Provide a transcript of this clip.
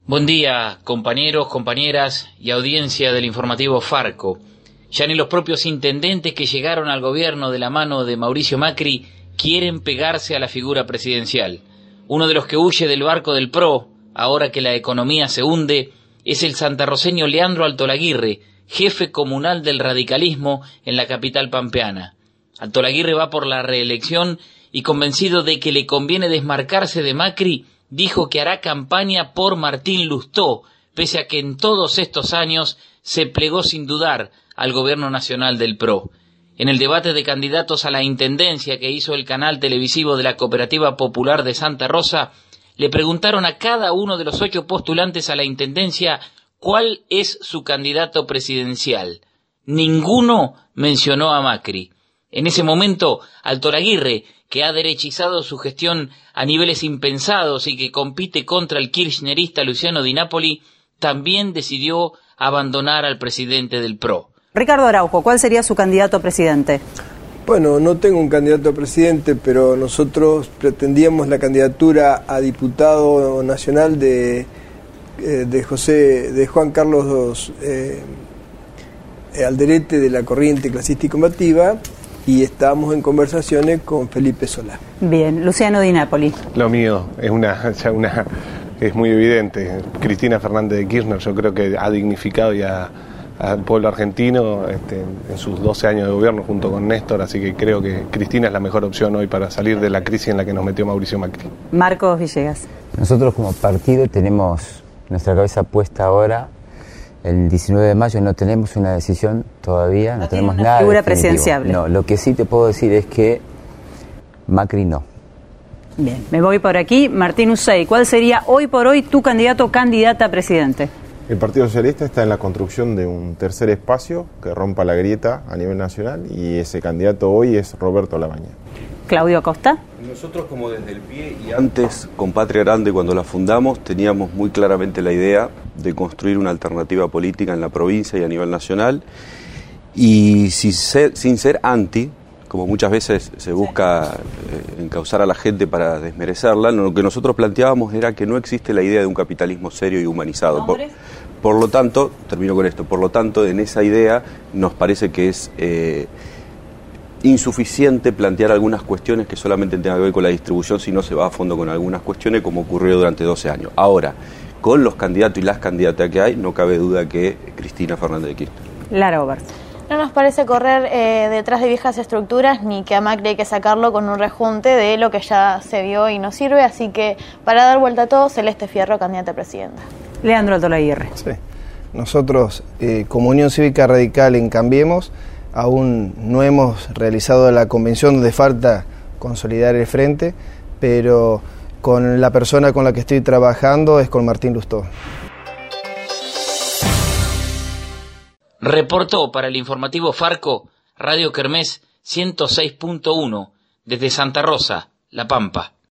Buen día, compañeros, compañeras y audiencia del informativo Farco. Ya ni los propios intendentes que llegaron al gobierno de la mano de Mauricio Macri quieren pegarse a la figura presidencial. Uno de los que huye del barco del PRO, ahora que la economía se hunde, es el santarroceño Leandro Altolaguirre, jefe comunal del radicalismo en la capital pampeana. Altolaguirre va por la reelección y, convencido de que le conviene desmarcarse de Macri, dijo que hará campaña por Martín Lustó, pese a que en todos estos años se plegó sin dudar al gobierno nacional del PRO. En el debate de candidatos a la intendencia que hizo el canal televisivo de la Cooperativa Popular de Santa Rosa, le preguntaron a cada uno de los 8 postulantes a la intendencia cuál es su candidato presidencial. Ninguno mencionó a Macri. En ese momento, Altolaguirre, que ha derechizado su gestión a niveles impensados y que compite contra el kirchnerista Luciano Di Napoli, también decidió abandonar al presidente del PRO. Ricardo Araujo, ¿cuál sería su candidato a presidente? Bueno, no tengo un candidato a presidente, pero nosotros pretendíamos la candidatura a diputado nacional de Juan Carlos Alderete, de la Corriente Clasista y Combativa, y estábamos en conversaciones con Felipe Solá. Bien, Luciano Di Napoli. Lo mío es muy evidente. Cristina Fernández de Kirchner, yo creo que ha dignificado al pueblo argentino en sus 12 años de gobierno junto con Néstor, así que creo que Cristina es la mejor opción hoy para salir de la crisis en la que nos metió Mauricio Macri. Marcos Villegas. Nosotros como partido tenemos nuestra cabeza puesta ahora. El 19 de mayo no tenemos una decisión todavía, no tenemos nada figura presidenciable. No, lo que sí te puedo decir es que Macri no. Bien, me voy por aquí. Martín Ucey, ¿cuál sería hoy por hoy tu candidato o candidata a presidente? El Partido Socialista está en la construcción de un tercer espacio que rompa la grieta a nivel nacional y ese candidato hoy es Roberto Labaña. Claudio Acosta. Nosotros, como desde el pie y antes con Patria Grande, cuando la fundamos, teníamos muy claramente la idea de construir una alternativa política en la provincia y a nivel nacional, y sin ser anti, como muchas veces se busca encauzar a la gente para desmerecerla. Lo que nosotros planteábamos era que no existe la idea de un capitalismo serio y humanizado. Por lo tanto, termino con esto, por lo tanto, en esa idea nos parece que es insuficiente plantear algunas cuestiones que solamente tengan que ver con la distribución, si no se va a fondo con algunas cuestiones, como ocurrió durante 12 años. Ahora, con los candidatos y las candidatas que hay, no cabe duda que Cristina Fernández de Kirchner. Lara Oberst. No nos parece correr detrás de viejas estructuras, ni que a Macri hay que sacarlo con un rejunte de lo que ya se vio y no sirve, así que para dar vuelta a todo, Celeste Fierro, candidata a presidenta. Leandro Altolaguirre. Sí. Nosotros, como Unión Cívica Radical en Cambiemos, aún no hemos realizado la convención donde falta consolidar el frente, pero con la persona con la que estoy trabajando es con Martín Lustó. Reportó para el informativo Farco, Radio Kermés 106.1, desde Santa Rosa, La Pampa.